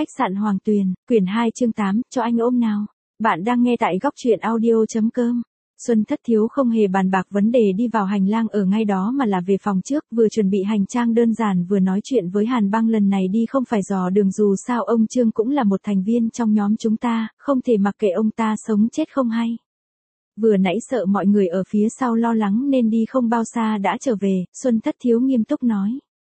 Khách sạn Hoàng Tuyền, quyển 2 chương 8, cho anh ôm nào. Bạn đang nghe tại góc truyện audio.com. Xuân Thất Thiếu không hề bàn bạc vấn đề đi vào hành lang ở ngay đó mà là về phòng trước, vừa chuẩn bị hành trang đơn giản vừa nói chuyện với Hàn Băng. Lần này đi không phải dò đường, dù sao ông Trương cũng là một thành viên trong nhóm chúng ta, không thể mặc kệ ông ta sống chết không hay. Vừa nãy sợ mọi người ở phía sau lo lắng nên đi không bao xa đã trở về, Xuân Thất Thiếu nghiêm túc nói.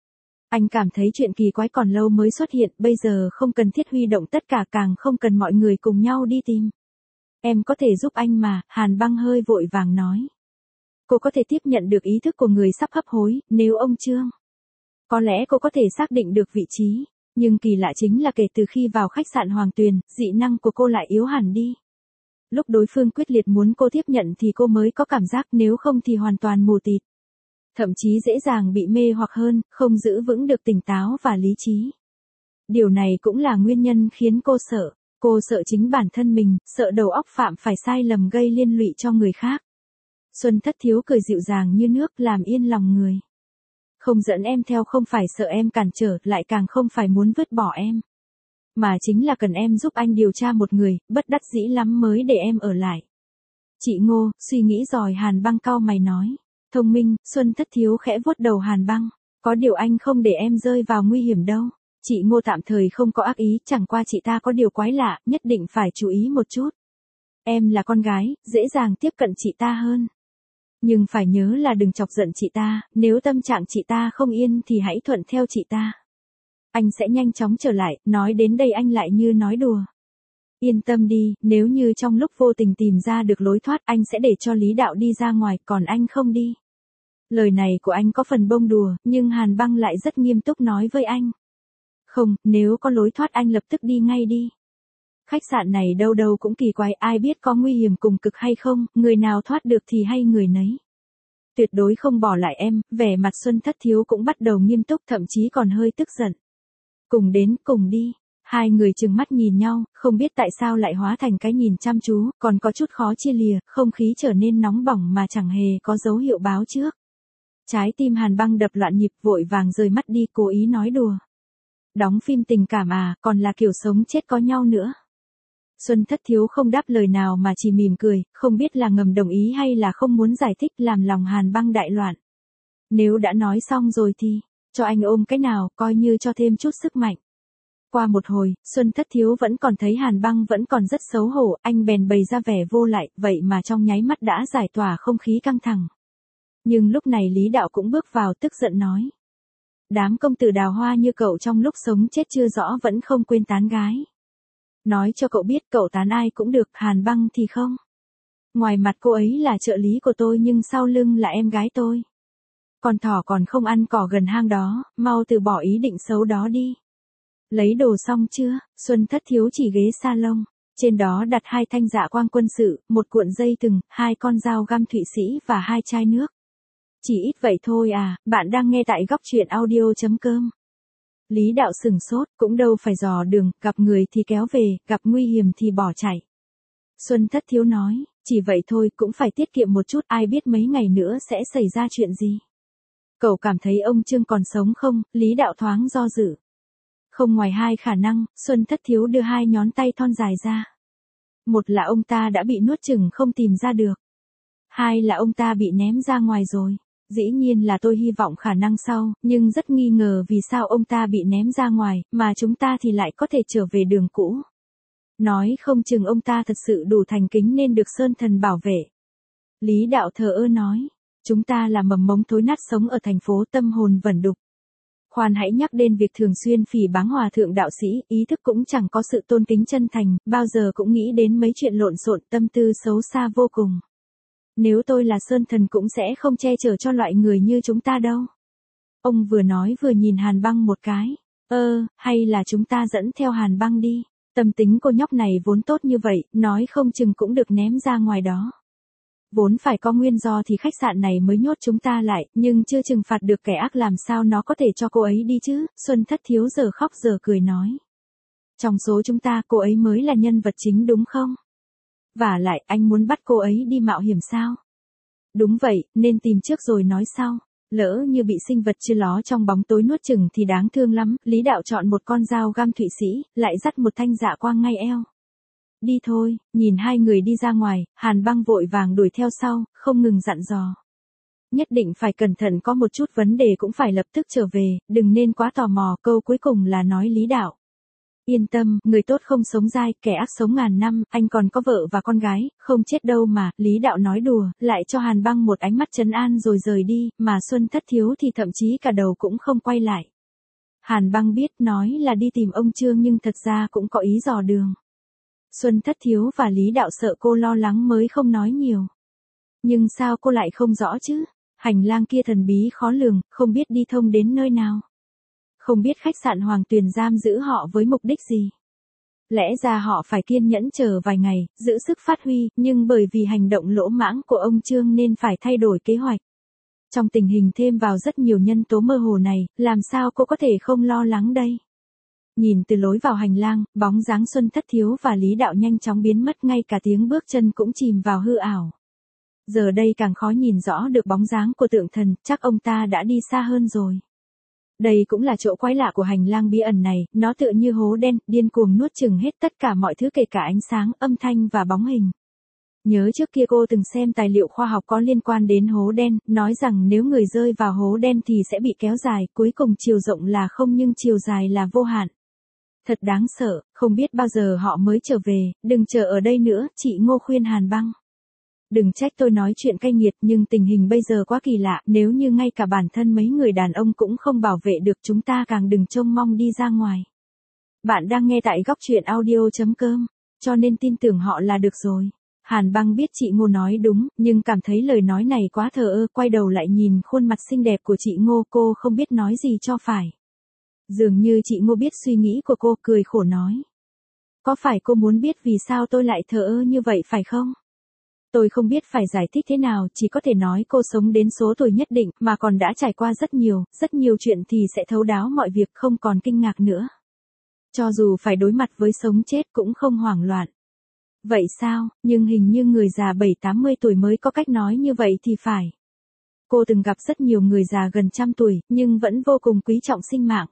Anh cảm thấy chuyện kỳ quái còn lâu mới xuất hiện, bây giờ không cần thiết huy động tất cả, càng không cần mọi người cùng nhau đi tìm. Em có thể giúp anh mà, Hàn Băng hơi vội vàng nói. Cô có thể tiếp nhận được ý thức của người sắp hấp hối, nếu ông Trương. Có lẽ cô có thể xác định được vị trí, nhưng kỳ lạ chính là kể từ khi vào khách sạn Hoàng Tuyền, dị năng của cô lại yếu hẳn đi. Lúc đối phương quyết liệt muốn cô tiếp nhận thì cô mới có cảm giác, nếu không thì hoàn toàn mù tịt. Thậm chí dễ dàng bị mê hoặc hơn, không giữ vững được tỉnh táo và lý trí. Điều này cũng là nguyên nhân khiến cô sợ. Cô sợ chính bản thân mình, sợ đầu óc phạm phải sai lầm gây liên lụy cho người khác. Xuân Thất Thiếu cười dịu dàng như nước, làm yên lòng người. Không dẫn em theo không phải sợ em cản trở, lại càng không phải muốn vứt bỏ em. Mà chính là cần em giúp anh điều tra một người, bất đắc dĩ lắm mới để em ở lại. Chị Ngô, suy nghĩ rồi. Hàn Băng cau mày nói. Thông minh, Xuân Thất Thiếu khẽ vuốt đầu Hàn Băng. Có điều anh không để em rơi vào nguy hiểm đâu. Chị Ngô tạm thời không có ác ý, chẳng qua chị ta có điều quái lạ, nhất định phải chú ý một chút. Em là con gái, dễ dàng tiếp cận chị ta hơn. Nhưng phải nhớ là đừng chọc giận chị ta, nếu tâm trạng chị ta không yên thì hãy thuận theo chị ta. Anh sẽ nhanh chóng trở lại, nói đến đây anh lại như nói đùa. Yên tâm đi, nếu như trong lúc vô tình tìm ra được lối thoát, anh sẽ để cho Lý Đạo đi ra ngoài, còn anh không đi. Lời này của anh có phần bông đùa, nhưng Hàn Băng lại rất nghiêm túc nói với anh. Không, nếu có lối thoát anh lập tức đi ngay đi. Khách sạn này đâu đâu cũng kỳ quái, ai biết có nguy hiểm cùng cực hay không, người nào thoát được thì hay người nấy. Tuyệt đối không bỏ lại em, vẻ mặt Xuân Thất Thiếu cũng bắt đầu nghiêm túc, thậm chí còn hơi tức giận. Cùng đến, cùng đi. Hai người trừng mắt nhìn nhau, không biết tại sao lại hóa thành cái nhìn chăm chú, còn có chút khó chia lìa, không khí trở nên nóng bỏng mà chẳng hề có dấu hiệu báo trước. Trái tim Hàn Băng đập loạn nhịp, vội vàng rời mắt đi, cố ý nói đùa. Đóng phim tình cảm à, còn là kiểu sống chết có nhau nữa. Xuân Thất Thiếu không đáp lời nào mà chỉ mỉm cười, không biết là ngầm đồng ý hay là không muốn giải thích, làm lòng Hàn Băng đại loạn. Nếu đã nói xong rồi thì, cho anh ôm cái nào, coi như cho thêm chút sức mạnh. Qua một hồi, Xuân Thất Thiếu vẫn còn thấy Hàn Băng vẫn còn rất xấu hổ, anh bèn bày ra vẻ vô lại, vậy mà trong nháy mắt đã giải tỏa không khí căng thẳng. Nhưng lúc này Lý Đạo cũng bước vào, tức giận nói. Đám công tử đào hoa như cậu trong lúc sống chết chưa rõ vẫn không quên tán gái. Nói cho cậu biết cậu tán ai cũng được, Hàn Băng thì không. Ngoài mặt cô ấy là trợ lý của tôi nhưng sau lưng là em gái tôi. Con thỏ còn không ăn cỏ gần hang đó, mau từ bỏ ý định xấu đó đi. Lấy đồ xong chưa? Xuân Thất Thiếu chỉ ghế salon. Trên đó đặt 2 thanh dạ quang quân sự, 1 cuộn dây thừng, 2 con dao găm Thụy Sĩ và 2 chai nước. Chỉ ít vậy thôi à, bạn đang nghe tại góc truyện audio.com. Lý Đạo sừng sốt, cũng đâu phải dò đường, gặp người thì kéo về, gặp nguy hiểm thì bỏ chạy. Xuân Thất Thiếu nói, chỉ vậy thôi, cũng phải tiết kiệm một chút, ai biết mấy ngày nữa sẽ xảy ra chuyện gì. Cậu cảm thấy ông Trương còn sống không? Lý Đạo thoáng do dự. Không ngoài 2 khả năng, Xuân Thất Thiếu đưa 2 ngón tay thon dài ra. Một là ông ta đã bị nuốt chửng không tìm ra được. 2 là ông ta bị ném ra ngoài rồi. Dĩ nhiên là tôi hy vọng khả năng sau, nhưng rất nghi ngờ vì sao ông ta bị ném ra ngoài, mà chúng ta thì lại có thể trở về đường cũ. Nói không chừng ông ta thật sự đủ thành kính nên được Sơn Thần bảo vệ. Lý Đạo thờ ơ nói, chúng ta là mầm mống thối nát sống ở thành phố tâm hồn vẩn đục. Khoan hãy nhắc đến việc thường xuyên phỉ báng hòa thượng đạo sĩ, ý thức cũng chẳng có sự tôn kính chân thành, bao giờ cũng nghĩ đến mấy chuyện lộn xộn, tâm tư xấu xa vô cùng. Nếu tôi là Sơn Thần cũng sẽ không che chở cho loại người như chúng ta đâu. Ông vừa nói vừa nhìn Hàn Băng một cái. Hay là chúng ta dẫn theo Hàn Băng đi. Tâm tính cô nhóc này vốn tốt như vậy, nói không chừng cũng được ném ra ngoài đó. Vốn phải có nguyên do thì khách sạn này mới nhốt chúng ta lại, nhưng chưa trừng phạt được kẻ ác làm sao nó có thể cho cô ấy đi chứ. Xuân Thất Thiếu giờ khóc giờ cười nói. Trong số chúng ta cô ấy mới là nhân vật chính đúng không? Vả lại anh muốn bắt cô ấy đi mạo hiểm sao? Đúng vậy, nên tìm trước rồi nói sau. Lỡ như bị sinh vật chưa ló trong bóng tối nuốt chửng thì đáng thương lắm, Lý Đạo chọn một con dao găm Thụy Sĩ, lại dắt một thanh dạ quang ngay eo. Đi thôi, nhìn hai người đi ra ngoài, Hàn Băng vội vàng đuổi theo sau, không ngừng dặn dò. Nhất định phải cẩn thận, có một chút vấn đề cũng phải lập tức trở về, đừng nên quá tò mò. Câu cuối cùng là nói Lý Đạo. Yên tâm, người tốt không sống dai, kẻ ác sống ngàn năm, anh còn có vợ và con gái, không chết đâu mà. Lý Đạo nói đùa, lại cho Hàn Băng một ánh mắt trấn an rồi rời đi, mà Xuân Thất Thiếu thì thậm chí cả đầu cũng không quay lại. Hàn Băng biết nói là đi tìm ông Trương nhưng thật ra cũng có ý dò đường. Xuân Thất Thiếu và Lý Đạo sợ cô lo lắng mới không nói nhiều. Nhưng sao cô lại không rõ chứ? Hành lang kia thần bí khó lường, không biết đi thông đến nơi nào. Không biết khách sạn Hoàng Tuyền giam giữ họ với mục đích gì. Lẽ ra họ phải kiên nhẫn chờ vài ngày, giữ sức phát huy, nhưng bởi vì hành động lỗ mãng của ông Trương nên phải thay đổi kế hoạch. Trong tình hình thêm vào rất nhiều nhân tố mơ hồ này, làm sao cô có thể không lo lắng đây? Nhìn từ lối vào hành lang, bóng dáng Xuân Thất Thiếu và Lý Đạo nhanh chóng biến mất, ngay cả tiếng bước chân cũng chìm vào hư ảo. Giờ đây càng khó nhìn rõ được bóng dáng của tượng thần, chắc ông ta đã đi xa hơn rồi. Đây cũng là chỗ quái lạ của hành lang bí ẩn này, nó tựa như hố đen, điên cuồng nuốt chửng hết tất cả mọi thứ, kể cả ánh sáng, âm thanh và bóng hình. Nhớ trước kia cô từng xem tài liệu khoa học có liên quan đến hố đen, nói rằng nếu người rơi vào hố đen thì sẽ bị kéo dài, cuối cùng chiều rộng là không nhưng chiều dài là vô hạn. Thật đáng sợ, không biết bao giờ họ mới trở về, đừng chờ ở đây nữa, chị Ngô khuyên Hàn Băng. Đừng trách tôi nói chuyện cay nghiệt, nhưng tình hình bây giờ quá kỳ lạ, nếu như ngay cả bản thân mấy người đàn ông cũng không bảo vệ được chúng ta càng đừng trông mong đi ra ngoài. Bạn đang nghe tại góc truyện audio.com, cho nên tin tưởng họ là được rồi. Hàn Băng biết chị Ngô nói đúng, nhưng cảm thấy lời nói này quá thờ ơ, quay đầu lại nhìn khuôn mặt xinh đẹp của chị Ngô, cô không biết nói gì cho phải. Dường như chị Ngô biết suy nghĩ của cô, cười khổ nói. Có phải cô muốn biết vì sao tôi lại thờ ơ như vậy phải không? Tôi không biết phải giải thích thế nào, chỉ có thể nói cô sống đến số tuổi nhất định, mà còn đã trải qua rất nhiều chuyện thì sẽ thấu đáo mọi việc, không còn kinh ngạc nữa. Cho dù phải đối mặt với sống chết cũng không hoảng loạn. Vậy sao, nhưng hình như người già 70-80 tuổi mới có cách nói như vậy thì phải. Cô từng gặp rất nhiều người già gần trăm tuổi, nhưng vẫn vô cùng quý trọng sinh mạng.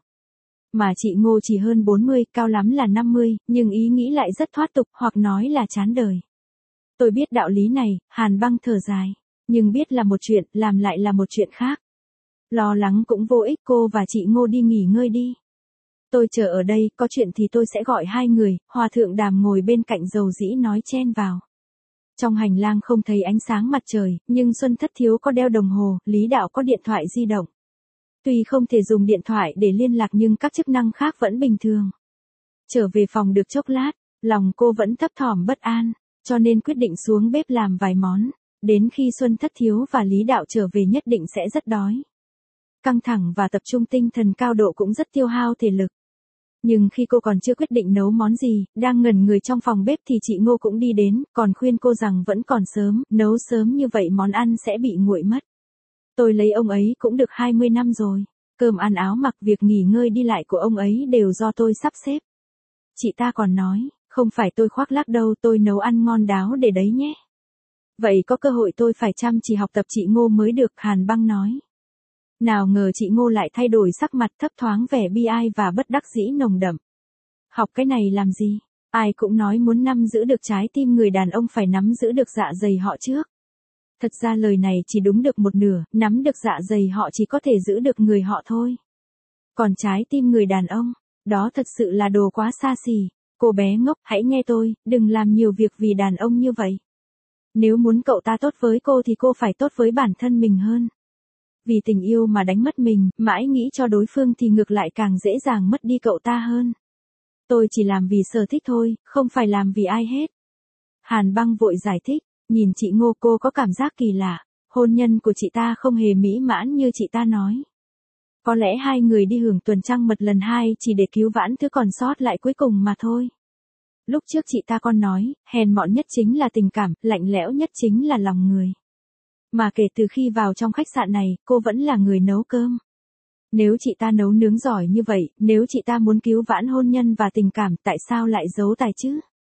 Mà chị Ngô chỉ hơn 40, cao lắm là 50, nhưng ý nghĩ lại rất thoát tục, hoặc nói là chán đời. Tôi biết đạo lý này, Hàn Băng thở dài. Nhưng biết là một chuyện, làm lại là một chuyện khác. Lo lắng cũng vô ích, cô và chị Ngô đi nghỉ ngơi đi. Tôi chờ ở đây, có chuyện thì tôi sẽ gọi hai người. Hòa thượng Đàm ngồi bên cạnh dầu dĩ nói chen vào. Trong hành lang không thấy ánh sáng mặt trời, nhưng Xuân Thất Thiếu có đeo đồng hồ, Lý Đạo có điện thoại di động. Tuy không thể dùng điện thoại để liên lạc nhưng các chức năng khác vẫn bình thường. Trở về phòng được chốc lát, lòng cô vẫn thấp thỏm bất an, cho nên quyết định xuống bếp làm vài món. Đến khi Xuân Thất Thiếu và Lý Đạo trở về nhất định sẽ rất đói. Căng thẳng và tập trung tinh thần cao độ cũng rất tiêu hao thể lực. Nhưng khi cô còn chưa quyết định nấu món gì, đang ngẩn người trong phòng bếp thì chị Ngô cũng đi đến, còn khuyên cô rằng vẫn còn sớm, nấu sớm như vậy món ăn sẽ bị nguội mất. Tôi lấy ông ấy cũng được 20 năm rồi. Cơm ăn áo mặc, việc nghỉ ngơi đi lại của ông ấy đều do tôi sắp xếp. Chị ta còn nói, không phải tôi khoác lác đâu, tôi nấu ăn ngon đáo để đấy nhé. Vậy có cơ hội tôi phải chăm chỉ học tập chị Ngô mới được, Hàn Băng nói. Nào ngờ chị Ngô lại thay đổi sắc mặt, thấp thoáng vẻ bi ai và bất đắc dĩ nồng đậm. Học cái này làm gì? Ai cũng nói muốn nắm giữ được trái tim người đàn ông phải nắm giữ được dạ dày họ trước. Thật ra lời này chỉ đúng được một nửa, nắm được dạ dày họ chỉ có thể giữ được người họ thôi. Còn trái tim người đàn ông, đó thật sự là đồ quá xa xỉ. Cô bé ngốc, hãy nghe tôi, đừng làm nhiều việc vì đàn ông như vậy. Nếu muốn cậu ta tốt với cô thì cô phải tốt với bản thân mình hơn. Vì tình yêu mà đánh mất mình, mãi nghĩ cho đối phương thì ngược lại càng dễ dàng mất đi cậu ta hơn. Tôi chỉ làm vì sở thích thôi, không phải làm vì ai hết. Hàn Băng vội giải thích, nhìn chị Ngô cô có cảm giác kỳ lạ, hôn nhân của chị ta không hề mỹ mãn như chị ta nói. Có lẽ hai người đi hưởng tuần trăng mật lần 2 chỉ để cứu vãn thứ còn sót lại cuối cùng mà thôi. Lúc trước chị ta còn nói, hèn mọn nhất chính là tình cảm, lạnh lẽo nhất chính là lòng người. Mà kể từ khi vào trong khách sạn này, cô vẫn là người nấu cơm. Nếu chị ta nấu nướng giỏi như vậy, nếu chị ta muốn cứu vãn hôn nhân và tình cảm, tại sao lại giấu tài chứ?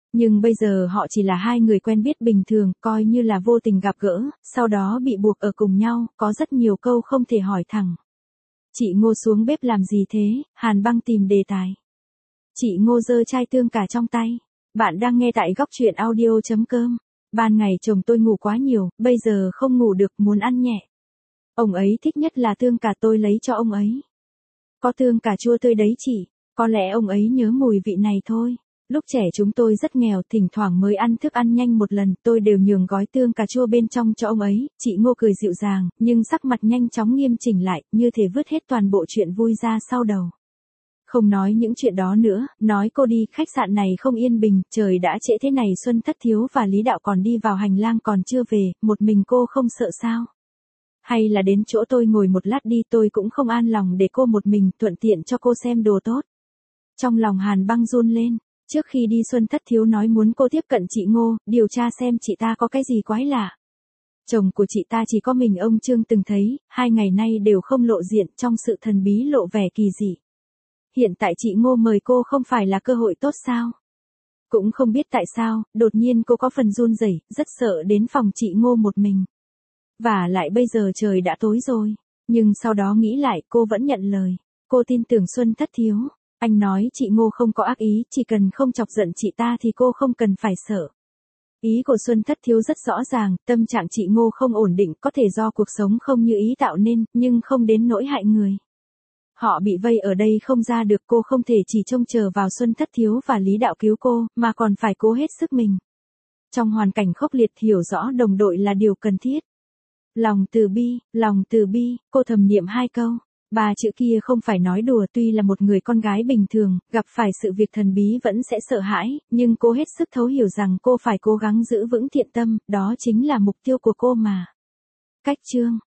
Nhưng bây giờ họ chỉ là hai người quen biết bình thường, coi như là vô tình gặp gỡ, sau đó bị buộc ở cùng nhau, có rất nhiều câu không thể hỏi thẳng. Chị Ngô xuống bếp làm gì thế? Hàn Băng tìm đề tài. Chị Ngô giơ chai tương cả trong tay. Bạn đang nghe tại góc truyện audio.com. Ban ngày chồng tôi ngủ quá nhiều, bây giờ không ngủ được, muốn ăn nhẹ. Ông ấy thích nhất là tương cà, tôi lấy cho ông ấy. Có tương cà chua tươi đấy chị, có lẽ ông ấy nhớ mùi vị này thôi. Lúc trẻ chúng tôi rất nghèo, thỉnh thoảng mới ăn thức ăn nhanh một lần, tôi đều nhường gói tương cà chua bên trong cho ông ấy. Chị Ngô cười dịu dàng, nhưng sắc mặt nhanh chóng nghiêm chỉnh lại, như thể vứt hết toàn bộ chuyện vui ra sau đầu. Không nói những chuyện đó nữa, nói cô đi, khách sạn này không yên bình, trời đã trễ thế này, Xuân Thất Thiếu và Lý Đạo còn đi vào hành lang còn chưa về, một mình cô không sợ sao? Hay là đến chỗ tôi ngồi một lát đi, tôi cũng không an lòng để cô một mình, thuận tiện cho cô xem đồ tốt. Trong lòng Hàn Băng run lên, trước khi đi Xuân Thất Thiếu nói muốn cô tiếp cận chị Ngô, điều tra xem chị ta có cái gì quái lạ. Chồng của chị ta chỉ có mình ông Trương từng thấy, 2 ngày nay đều không lộ diện, trong sự thần bí lộ vẻ kỳ dị. Hiện tại chị Ngô mời cô không phải là cơ hội tốt sao? Cũng không biết tại sao, đột nhiên cô có phần run rẩy, rất sợ đến phòng chị Ngô một mình. Và lại bây giờ trời đã tối rồi. Nhưng sau đó nghĩ lại, cô vẫn nhận lời. Cô tin tưởng Xuân Thất Thiếu. Anh nói chị Ngô không có ác ý, chỉ cần không chọc giận chị ta thì cô không cần phải sợ. Ý của Xuân Thất Thiếu rất rõ ràng, tâm trạng chị Ngô không ổn định, có thể do cuộc sống không như ý tạo nên, nhưng không đến nỗi hại người. Họ bị vây ở đây không ra được, cô không thể chỉ trông chờ vào Xuân Thất Thiếu và Lý Đạo cứu cô, mà còn phải cố hết sức mình. Trong hoàn cảnh khốc liệt, hiểu rõ đồng đội là điều cần thiết. Lòng từ bi, cô thầm niệm 2 câu. 3 chữ kia không phải nói đùa, tuy là một người con gái bình thường, gặp phải sự việc thần bí vẫn sẽ sợ hãi, nhưng cô hết sức thấu hiểu rằng cô phải cố gắng giữ vững thiện tâm, đó chính là mục tiêu của cô mà. Cách chương